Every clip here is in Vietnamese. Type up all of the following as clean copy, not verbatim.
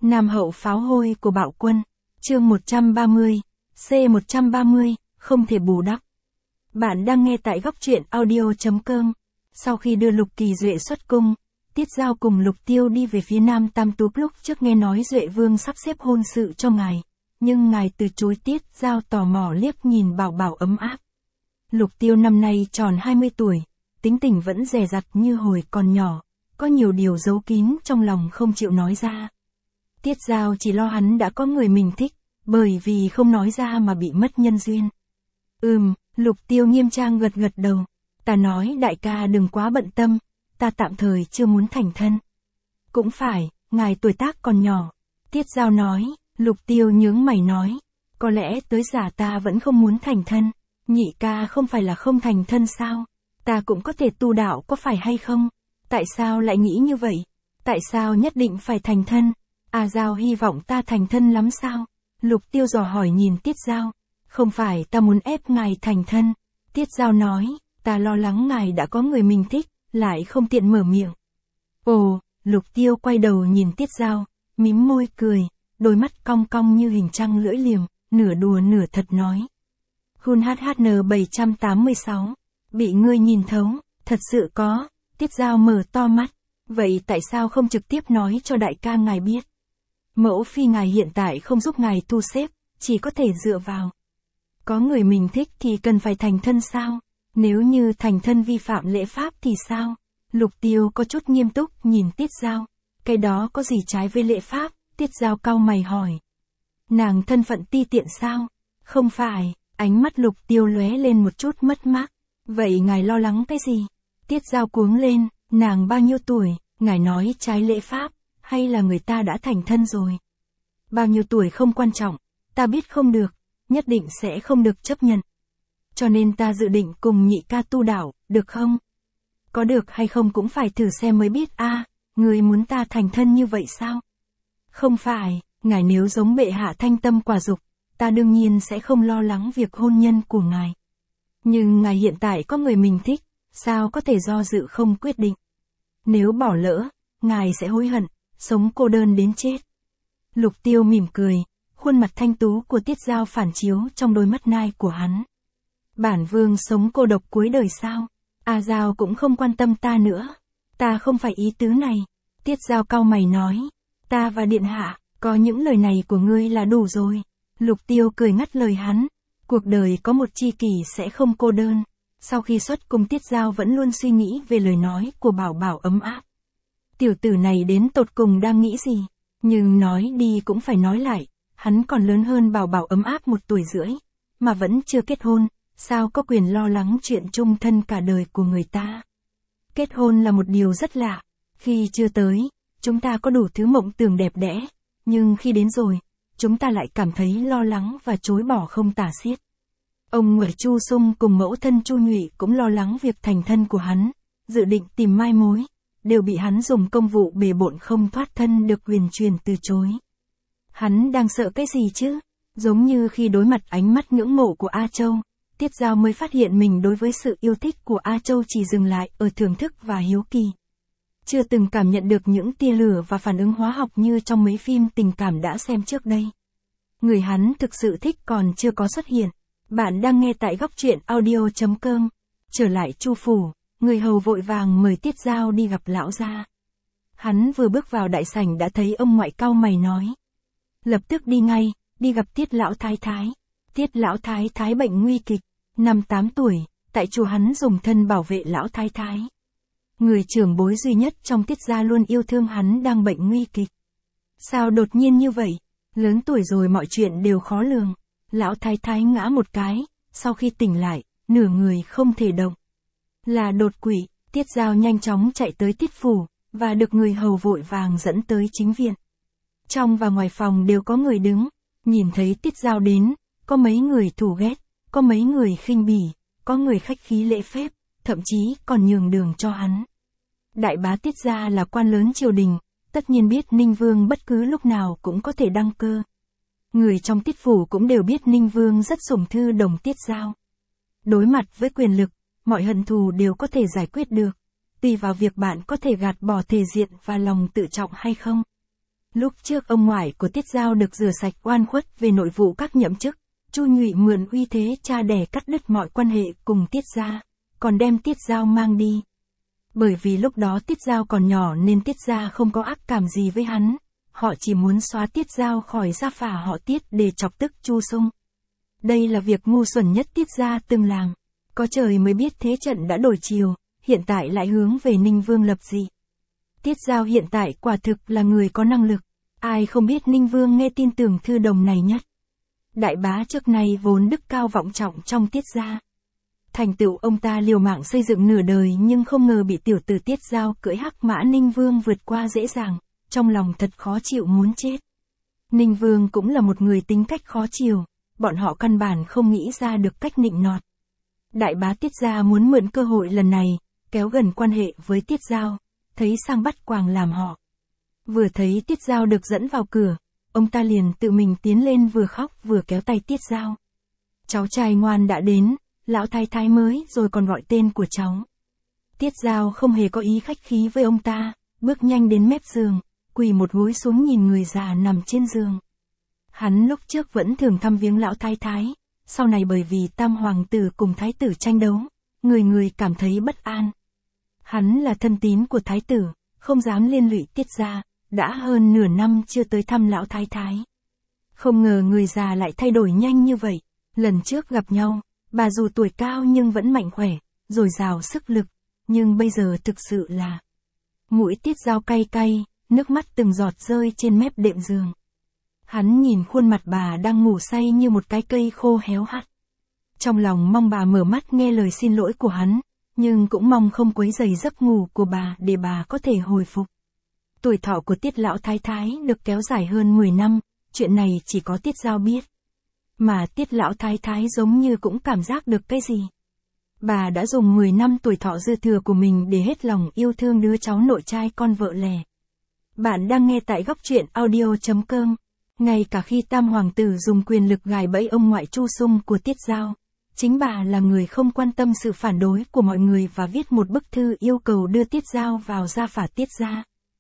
Nam hậu pháo hôi của Bạo Quân, chương 130, C130, không thể bù đắp. Bạn đang nghe tại góc truyện audio.com. Sau khi đưa Lục Kỳ Duệ xuất cung, Tiết Dao cùng Lục Tiêu đi về phía Nam Tam Túp. Lúc trước nghe nói Duệ Vương sắp xếp hôn sự cho ngài, nhưng ngài từ chối. Tiết Dao tò mò liếc nhìn Bảo Bảo ấm áp. Lục Tiêu năm nay tròn 20 tuổi, tính tình vẫn dè dặt như hồi còn nhỏ, có nhiều điều giấu kín trong lòng không chịu nói ra. Tiết Dao chỉ lo hắn đã có người mình thích, bởi vì không nói ra mà bị mất nhân duyên. Lục Tiêu nghiêm trang gật gật đầu. Ta nói đại ca đừng quá bận tâm, ta tạm thời chưa muốn thành thân. Cũng phải, ngài tuổi tác còn nhỏ. Tiết Dao nói. Lục Tiêu nhướng mày nói. Có lẽ tới già ta vẫn không muốn thành thân. Nhị ca không phải là không thành thân sao? Ta cũng có thể tu đạo có phải hay không? Tại sao lại nghĩ như vậy? Tại sao nhất định phải thành thân? Dao hy vọng ta thành thân lắm sao? Lục Tiêu dò hỏi nhìn Tiết Dao. Không phải ta muốn ép ngài thành thân. Tiết Dao nói, ta lo lắng ngài đã có người mình thích, lại không tiện mở miệng. Ồ, Lục Tiêu quay đầu nhìn Tiết Dao, mím môi cười, đôi mắt cong cong như hình trăng lưỡi liềm, nửa đùa nửa thật nói. Hun HHN 786, bị ngươi nhìn thấu, thật sự có. Tiết Dao mở to mắt, vậy tại sao không trực tiếp nói cho đại ca ngài biết? Mẫu phi ngài hiện tại không giúp ngài thu xếp, chỉ có thể dựa vào. Có người mình thích thì cần phải thành thân sao? Nếu như thành thân vi phạm lễ pháp thì sao? Lục Tiêu có chút nghiêm túc nhìn Tiết Dao. Cái đó có gì trái với lễ pháp? Tiết Dao cau mày hỏi. Nàng thân phận ti tiện sao? Không phải, ánh mắt Lục Tiêu lóe lên một chút mất mát. Vậy ngài lo lắng cái gì? Tiết Dao cuống lên, nàng bao nhiêu tuổi, ngài nói trái lễ pháp, hay là người ta đã thành thân rồi? Bao nhiêu tuổi không quan trọng, ta biết không được, nhất định sẽ không được chấp nhận. Cho nên ta dự định cùng nhị ca tu đạo, được không? Có được hay không cũng phải thử xem mới biết. Người muốn ta thành thân như vậy sao? Không phải, ngài nếu giống bệ hạ thanh tâm quả dục, ta đương nhiên sẽ không lo lắng việc hôn nhân của ngài. Nhưng ngài hiện tại có người mình thích, sao có thể do dự không quyết định? Nếu bỏ lỡ, ngài sẽ hối hận, sống cô đơn đến chết. Lục Tiêu mỉm cười, khuôn mặt thanh tú của Tiết Dao phản chiếu trong đôi mắt nai của hắn. Bản vương sống cô độc cuối đời sao? Dao cũng không quan tâm ta nữa. Ta không phải ý tứ này. Tiết Dao cau mày nói. Ta và điện hạ, có những lời này của ngươi là đủ rồi. Lục Tiêu cười ngắt lời hắn. Cuộc đời có một tri kỷ sẽ không cô đơn. Sau khi xuất cung Tiết Dao vẫn luôn suy nghĩ về lời nói của Bảo Bảo ấm áp. Tiểu tử này đến tột cùng đang nghĩ gì? Nhưng nói đi cũng phải nói lại. Hắn còn lớn hơn Bảo Bảo ấm áp 1 tuổi rưỡi. Mà vẫn chưa kết hôn. Sao có quyền lo lắng chuyện chung thân cả đời của người ta? Kết hôn là một điều rất lạ. Khi chưa tới, chúng ta có đủ thứ mộng tưởng đẹp đẽ. Nhưng khi đến rồi, chúng ta lại cảm thấy lo lắng và chối bỏ không tả xiết. Ông Nguội Chu Sung cùng mẫu thân Chu Nhụy cũng lo lắng việc thành thân của hắn, dự định tìm mai mối, đều bị hắn dùng công vụ bề bộn không thoát thân được huyền truyền từ chối. Hắn đang sợ cái gì chứ? Giống như khi đối mặt ánh mắt ngưỡng mộ của A Châu, Tiết Dao mới phát hiện mình đối với sự yêu thích của A Châu chỉ dừng lại ở thưởng thức và hiếu kỳ. Chưa từng cảm nhận được những tia lửa và phản ứng hóa học như trong mấy phim tình cảm đã xem trước đây. Người hắn thực sự thích còn chưa có xuất hiện. Bạn đang nghe tại góc truyện audio.com. Trở lại Chu phủ, người hầu vội vàng mời Tiết Dao đi gặp lão gia. Hắn vừa bước vào đại sảnh đã thấy ông ngoại cau mày nói. Lập tức đi ngay, đi gặp Tiết lão thái thái. Tiết lão thái thái bệnh nguy kịch, 5-8 tuổi, tại chùa hắn dùng thân bảo vệ lão thái thái. Người trưởng bối duy nhất trong Tiết gia luôn yêu thương hắn đang bệnh nguy kịch. Sao đột nhiên như vậy? Lớn tuổi rồi mọi chuyện đều khó lường. Lão thái thái ngã một cái, sau khi tỉnh lại, nửa người không thể động. Là đột quỵ. Tiết Dao nhanh chóng chạy tới Tiết phủ, và được người hầu vội vàng dẫn tới chính viện. Trong và ngoài phòng đều có người đứng, nhìn thấy Tiết Dao đến, có mấy người thù ghét, có mấy người khinh bỉ, có người khách khí lễ phép, thậm chí còn nhường đường cho hắn. Đại bá Tiết gia là quan lớn triều đình, tất nhiên biết Ninh Vương bất cứ lúc nào cũng có thể đăng cơ. Người trong Tiết phủ cũng đều biết Ninh Vương rất sủng thư đồng Tiết Dao. Đối mặt với quyền lực, mọi hận thù đều có thể giải quyết được, tùy vào việc bạn có thể gạt bỏ thể diện và lòng tự trọng hay không. Lúc trước ông ngoại của Tiết Dao được rửa sạch oan khuất về nội vụ các nhậm chức, Chu Nhụy mượn uy thế cha đẻ cắt đứt mọi quan hệ cùng Tiết gia, còn đem Tiết Dao mang đi. Bởi vì lúc đó Tiết Dao còn nhỏ nên Tiết gia không có ác cảm gì với hắn, họ chỉ muốn xóa Tiết Dao khỏi gia phả họ Tiết để chọc tức Chu Sung. Đây là việc ngu xuẩn nhất Tiết gia từng làm. Có trời mới biết thế trận đã đổi chiều, hiện tại lại hướng về Ninh Vương lập dị. Tiết Dao hiện tại quả thực là người có năng lực, ai không biết Ninh Vương nghe tin tưởng thư đồng này nhất. Đại bá trước này vốn đức cao vọng trọng trong Tiết gia. Thành tựu ông ta liều mạng xây dựng nửa đời nhưng không ngờ bị tiểu tử Tiết Dao cưỡi hắc mã Ninh Vương vượt qua dễ dàng, trong lòng thật khó chịu muốn chết. Ninh Vương cũng là một người tính cách khó chiều, bọn họ căn bản không nghĩ ra được cách nịnh nọt. Đại bá Tiết gia muốn mượn cơ hội lần này, kéo gần quan hệ với Tiết Dao, thấy sang bắt quàng làm họ. Vừa thấy Tiết Dao được dẫn vào cửa, ông ta liền tự mình tiến lên vừa khóc vừa kéo tay Tiết Dao. Cháu trai ngoan đã đến, lão thái thái mới rồi còn gọi tên của cháu. Tiết Dao không hề có ý khách khí với ông ta, bước nhanh đến mép giường, quỳ một gối xuống nhìn người già nằm trên giường. Hắn lúc trước vẫn thường thăm viếng lão thái thái, sau này bởi vì tam hoàng tử cùng thái tử tranh đấu, người người cảm thấy bất an. Hắn là thân tín của thái tử, không dám liên lụy Tiết gia, đã hơn nửa năm chưa tới thăm lão thái thái. Không ngờ người già lại thay đổi nhanh như vậy, lần trước gặp nhau, bà dù tuổi cao nhưng vẫn mạnh khỏe, dồi dào sức lực, nhưng bây giờ thực sự là... Mũi Tiết Dao cay cay, nước mắt từng giọt rơi trên mép đệm giường. Hắn nhìn khuôn mặt bà đang ngủ say như một cái cây khô héo hắt. Trong lòng mong bà mở mắt nghe lời xin lỗi của hắn, nhưng cũng mong không quấy rầy giấc ngủ của bà để bà có thể hồi phục. Tuổi thọ của Tiết lão thái thái được kéo dài hơn 10 năm, chuyện này chỉ có Tiết Dao biết. Mà Tiết lão thái thái giống như cũng cảm giác được cái gì. Bà đã dùng 10 năm tuổi thọ dư thừa của mình để hết lòng yêu thương đứa cháu nội trai con vợ lẽ. Bạn đang nghe tại góc truyện audio.com. Ngay cả khi tam hoàng tử dùng quyền lực gài bẫy ông ngoại Chu Sung của Tiết Dao, chính bà là người không quan tâm sự phản đối của mọi người và viết một bức thư yêu cầu đưa Tiết Dao vào gia phả Tiết gia.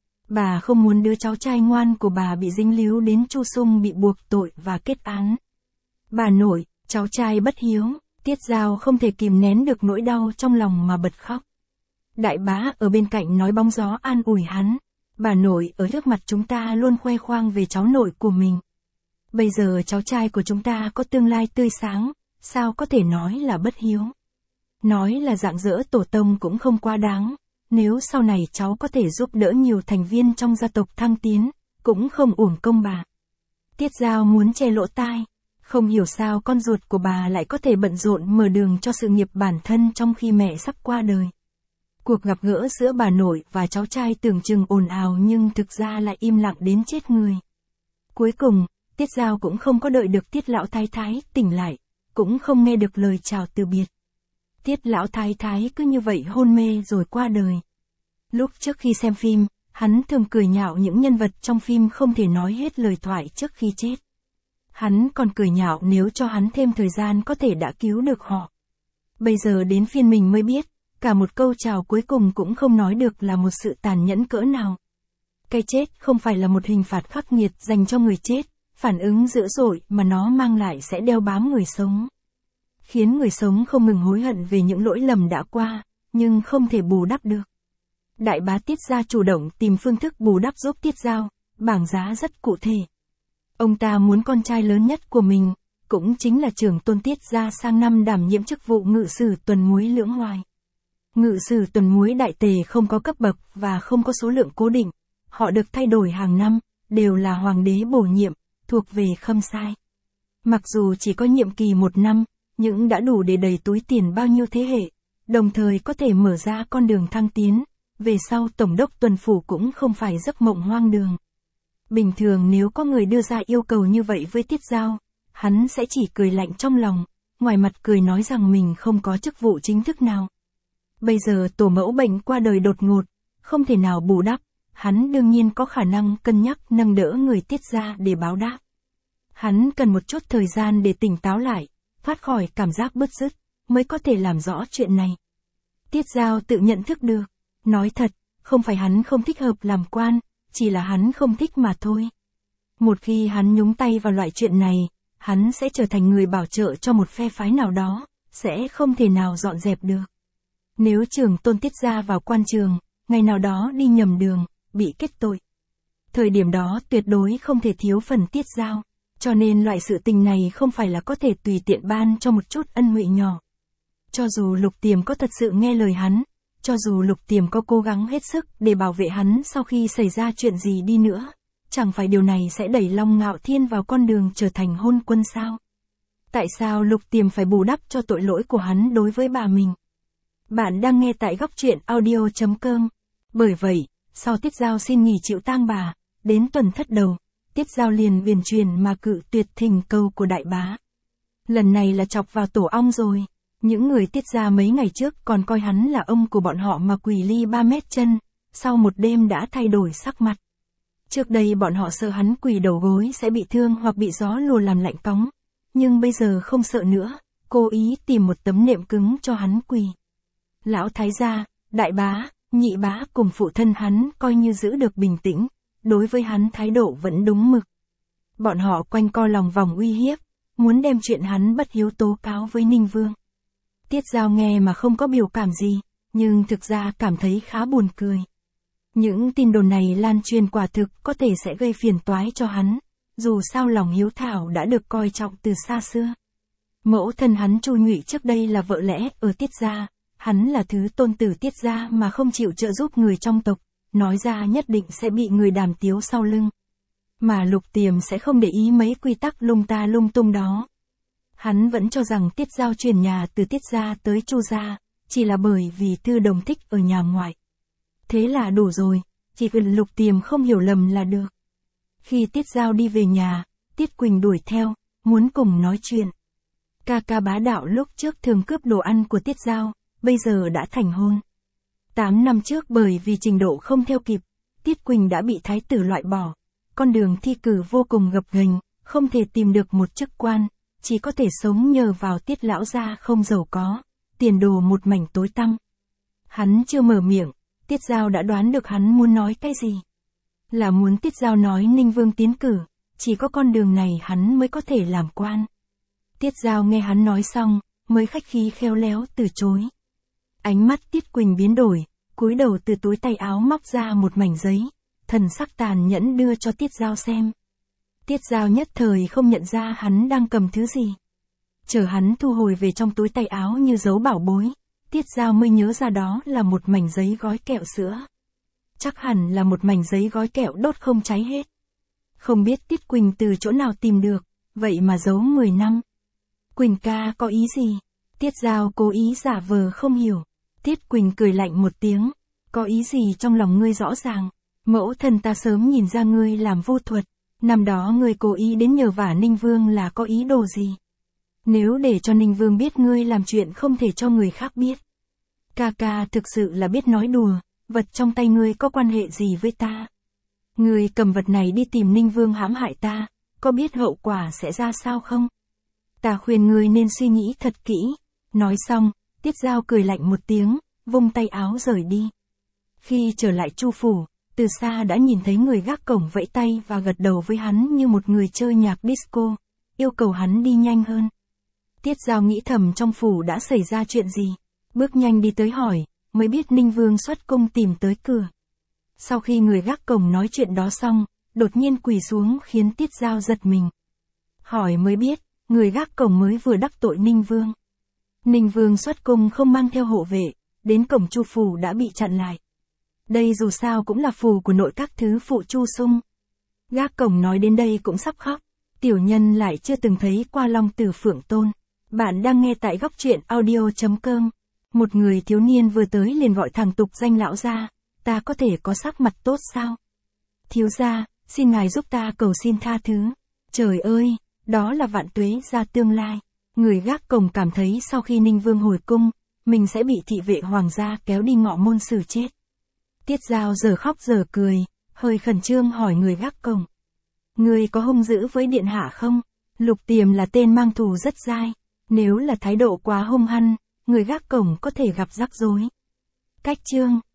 Bà không muốn đứa cháu trai ngoan của bà bị dính líu đến Chu Sung bị buộc tội và kết án. Bà nội, cháu trai bất hiếu, Tiết Dao không thể kìm nén được nỗi đau trong lòng mà bật khóc. Đại bá ở bên cạnh nói bóng gió an ủi hắn. Bà nội ở trước mặt chúng ta luôn khoe khoang về cháu nội của mình. Bây giờ cháu trai của chúng ta có tương lai tươi sáng, sao có thể nói là bất hiếu. Nói là rạng rỡ tổ tông cũng không quá đáng, nếu sau này cháu có thể giúp đỡ nhiều thành viên trong gia tộc thăng tiến, cũng không uổng công bà. Tiết Dao muốn che lỗ tai, không hiểu sao con ruột của bà lại có thể bận rộn mở đường cho sự nghiệp bản thân trong khi mẹ sắp qua đời. Cuộc gặp gỡ giữa bà nội và cháu trai tưởng chừng ồn ào nhưng thực ra lại im lặng đến chết người. Cuối cùng, Tiết Dao cũng không có đợi được Tiết lão thái thái tỉnh lại, cũng không nghe được lời chào từ biệt. Tiết lão thái thái cứ như vậy hôn mê rồi qua đời. Lúc trước khi xem phim, hắn thường cười nhạo những nhân vật trong phim không thể nói hết lời thoại trước khi chết. Hắn còn cười nhạo nếu cho hắn thêm thời gian có thể đã cứu được họ. Bây giờ đến phiên mình mới biết, cả một câu chào cuối cùng cũng không nói được là một sự tàn nhẫn cỡ nào. Cái chết không phải là một hình phạt khắc nghiệt dành cho người chết, phản ứng dữ dội mà nó mang lại sẽ đeo bám người sống. Khiến người sống không ngừng hối hận về những lỗi lầm đã qua, nhưng không thể bù đắp được. Đại bá Tiết gia chủ động tìm phương thức bù đắp giúp Tiết Dao, bảng giá rất cụ thể. Ông ta muốn con trai lớn nhất của mình, cũng chính là trưởng tôn Tiết gia sang năm đảm nhiệm chức vụ ngự sử tuần muối Lưỡng Hoài. Ngự sử tuần muối đại tề không có cấp bậc và không có số lượng cố định, họ được thay đổi hàng năm, đều là hoàng đế bổ nhiệm, thuộc về Khâm Sai. Mặc dù chỉ có nhiệm kỳ 1 năm, nhưng đã đủ để đầy túi tiền bao nhiêu thế hệ, đồng thời có thể mở ra con đường thăng tiến, về sau tổng đốc tuần phủ cũng không phải giấc mộng hoang đường. Bình thường nếu có người đưa ra yêu cầu như vậy với Tiết Dao, hắn sẽ chỉ cười lạnh trong lòng, ngoài mặt cười nói rằng mình không có chức vụ chính thức nào. Bây giờ tổ mẫu bệnh qua đời đột ngột, không thể nào bù đắp, hắn đương nhiên có khả năng cân nhắc nâng đỡ người Tiết gia để báo đáp. Hắn cần một chút thời gian để tỉnh táo lại, thoát khỏi cảm giác bứt rứt, mới có thể làm rõ chuyện này. Tiết Dao tự nhận thức được, nói thật, không phải hắn không thích hợp làm quan, chỉ là hắn không thích mà thôi. Một khi hắn nhúng tay vào loại chuyện này, hắn sẽ trở thành người bảo trợ cho một phe phái nào đó, sẽ không thể nào dọn dẹp được. Nếu trưởng tôn Tiết gia vào quan trường, ngày nào đó đi nhầm đường, bị kết tội. Thời điểm đó tuyệt đối không thể thiếu phần Tiết Giao, cho nên loại sự tình này không phải là có thể tùy tiện ban cho một chút ân huệ nhỏ. Cho dù Lục Tiềm có thật sự nghe lời hắn, cho dù Lục Tiềm có cố gắng hết sức để bảo vệ hắn sau khi xảy ra chuyện gì đi nữa, chẳng phải điều này sẽ đẩy Long Ngạo Thiên vào con đường trở thành hôn quân sao? Tại sao Lục Tiềm phải bù đắp cho tội lỗi của hắn đối với bà mình? Bạn đang nghe tại góc truyện audio.com. Bởi vậy, sau Tiết Giao xin nghỉ chịu tang bà, đến tuần thất đầu, Tiết Giao liền viền truyền mà cự tuyệt thỉnh cầu của đại bá. Lần này là chọc vào tổ ong rồi. Những người Tiết gia mấy ngày trước còn coi hắn là ông của bọn họ mà quỳ ly 3 mét chân, sau một đêm đã thay đổi sắc mặt. Trước đây bọn họ sợ hắn quỳ đầu gối sẽ bị thương hoặc bị gió lùa làm lạnh cóng, nhưng bây giờ không sợ nữa, cố ý tìm một tấm nệm cứng cho hắn quỳ. Lão thái gia, đại bá, nhị bá cùng phụ thân hắn coi như giữ được bình tĩnh, đối với hắn thái độ vẫn đúng mực. Bọn họ quanh co lòng vòng uy hiếp, muốn đem chuyện hắn bất hiếu tố cáo với Ninh Vương. Tiết Giao nghe mà không có biểu cảm gì, nhưng thực ra cảm thấy khá buồn cười. Những tin đồn này lan truyền quả thực có thể sẽ gây phiền toái cho hắn, dù sao lòng hiếu thảo đã được coi trọng từ xa xưa. Mẫu thân hắn Chu Nhụy trước đây là vợ lẽ ở Tiết gia, hắn là thứ tôn tử Tiết gia mà không chịu trợ giúp người trong tộc, nói ra nhất định sẽ bị người đàm tiếu sau lưng. Mà Lục Tiềm sẽ không để ý mấy quy tắc lung ta lung tung đó. Hắn vẫn cho rằng Tiết Giao chuyển nhà từ Tiết gia tới Chu gia, chỉ là bởi vì Thư Đồng thích ở nhà ngoại. Thế là đủ rồi, chỉ cần Lục Tiềm không hiểu lầm là được. Khi Tiết Giao đi về nhà, Tiết Quỳnh đuổi theo, muốn cùng nói chuyện. Ca ca bá đạo lúc trước thường cướp đồ ăn của Tiết Giao, bây giờ đã thành hôn. 8 năm trước bởi vì trình độ không theo kịp, Tiết Quỳnh đã bị thái tử loại bỏ. Con đường thi cử vô cùng gập ghềnh, không thể tìm được một chức quan, chỉ có thể sống nhờ vào Tiết lão gia không giàu có, tiền đồ một mảnh tối tăm. Hắn chưa mở miệng, Tiết Giao đã đoán được hắn muốn nói cái gì. Là muốn Tiết Giao nói Ninh Vương tiến cử, chỉ có con đường này hắn mới có thể làm quan. Tiết Giao nghe hắn nói xong, mới khách khí khéo léo từ chối. Ánh mắt Tiết Quỳnh biến đổi, cúi đầu từ túi tay áo móc ra một mảnh giấy, thần sắc tàn nhẫn đưa cho Tiết Giao xem. Tiết Giao nhất thời không nhận ra hắn đang cầm thứ gì. Chờ hắn thu hồi về trong túi tay áo như giấu bảo bối, Tiết Giao mới nhớ ra đó là một mảnh giấy gói kẹo sữa. Chắc hẳn là một mảnh giấy gói kẹo đốt không cháy hết. Không biết Tiết Quỳnh từ chỗ nào tìm được, vậy mà giấu 10 năm. Quỳnh ca có ý gì? Tiết Giao cố ý giả vờ không hiểu. Tiết Quỳnh cười lạnh một tiếng. Có ý gì trong lòng ngươi rõ ràng? Mẫu thân ta sớm nhìn ra ngươi làm vô thuật. Năm đó ngươi cố ý đến nhờ vả Ninh Vương là có ý đồ gì? Nếu để cho Ninh Vương biết ngươi làm chuyện không thể cho người khác biết. Ca ca thực sự là biết nói đùa, vật trong tay ngươi có quan hệ gì với ta? Ngươi cầm vật này đi tìm Ninh Vương hãm hại ta, có biết hậu quả sẽ ra sao không? Ta khuyên ngươi nên suy nghĩ thật kỹ. Nói xong, Tiết Giao cười lạnh một tiếng, vung tay áo rời đi. Khi trở lại Chu phủ, từ xa đã nhìn thấy người gác cổng vẫy tay và gật đầu với hắn như một người chơi nhạc disco, yêu cầu hắn đi nhanh hơn. Tiết Giao nghĩ thầm trong phủ đã xảy ra chuyện gì, bước nhanh đi tới hỏi, mới biết Ninh Vương xuất cung tìm tới cửa. Sau khi người gác cổng nói chuyện đó xong, đột nhiên quỳ xuống khiến Tiết Giao giật mình. Hỏi mới biết, người gác cổng mới vừa đắc tội Ninh Vương. Ninh Vương xuất cung không mang theo hộ vệ, đến cổng Chu phủ đã bị chặn lại. Đây dù sao cũng là phù của nội các thứ phụ Chu Sung. Gác cổng nói đến đây cũng sắp khóc, tiểu nhân lại chưa từng thấy qua Long Tử Phượng Tôn. Bạn đang nghe tại góc truyện audio.com. Một người thiếu niên vừa tới liền gọi thẳng tục danh lão gia, ta có thể có sắc mặt tốt sao? Thiếu gia, xin ngài giúp ta cầu xin tha thứ. Trời ơi, đó là Vạn Tuế gia tương lai. Người gác cổng cảm thấy sau khi Ninh Vương hồi cung, mình sẽ bị thị vệ hoàng gia kéo đi ngọ môn xử chết. Tiết Giao giờ khóc giờ cười, hơi khẩn trương hỏi người gác cổng. Ngươi có hung dữ với điện hạ không? Lục Tiềm là tên mang thù rất dai, nếu là thái độ quá hung hăng, người gác cổng có thể gặp rắc rối. Cách chương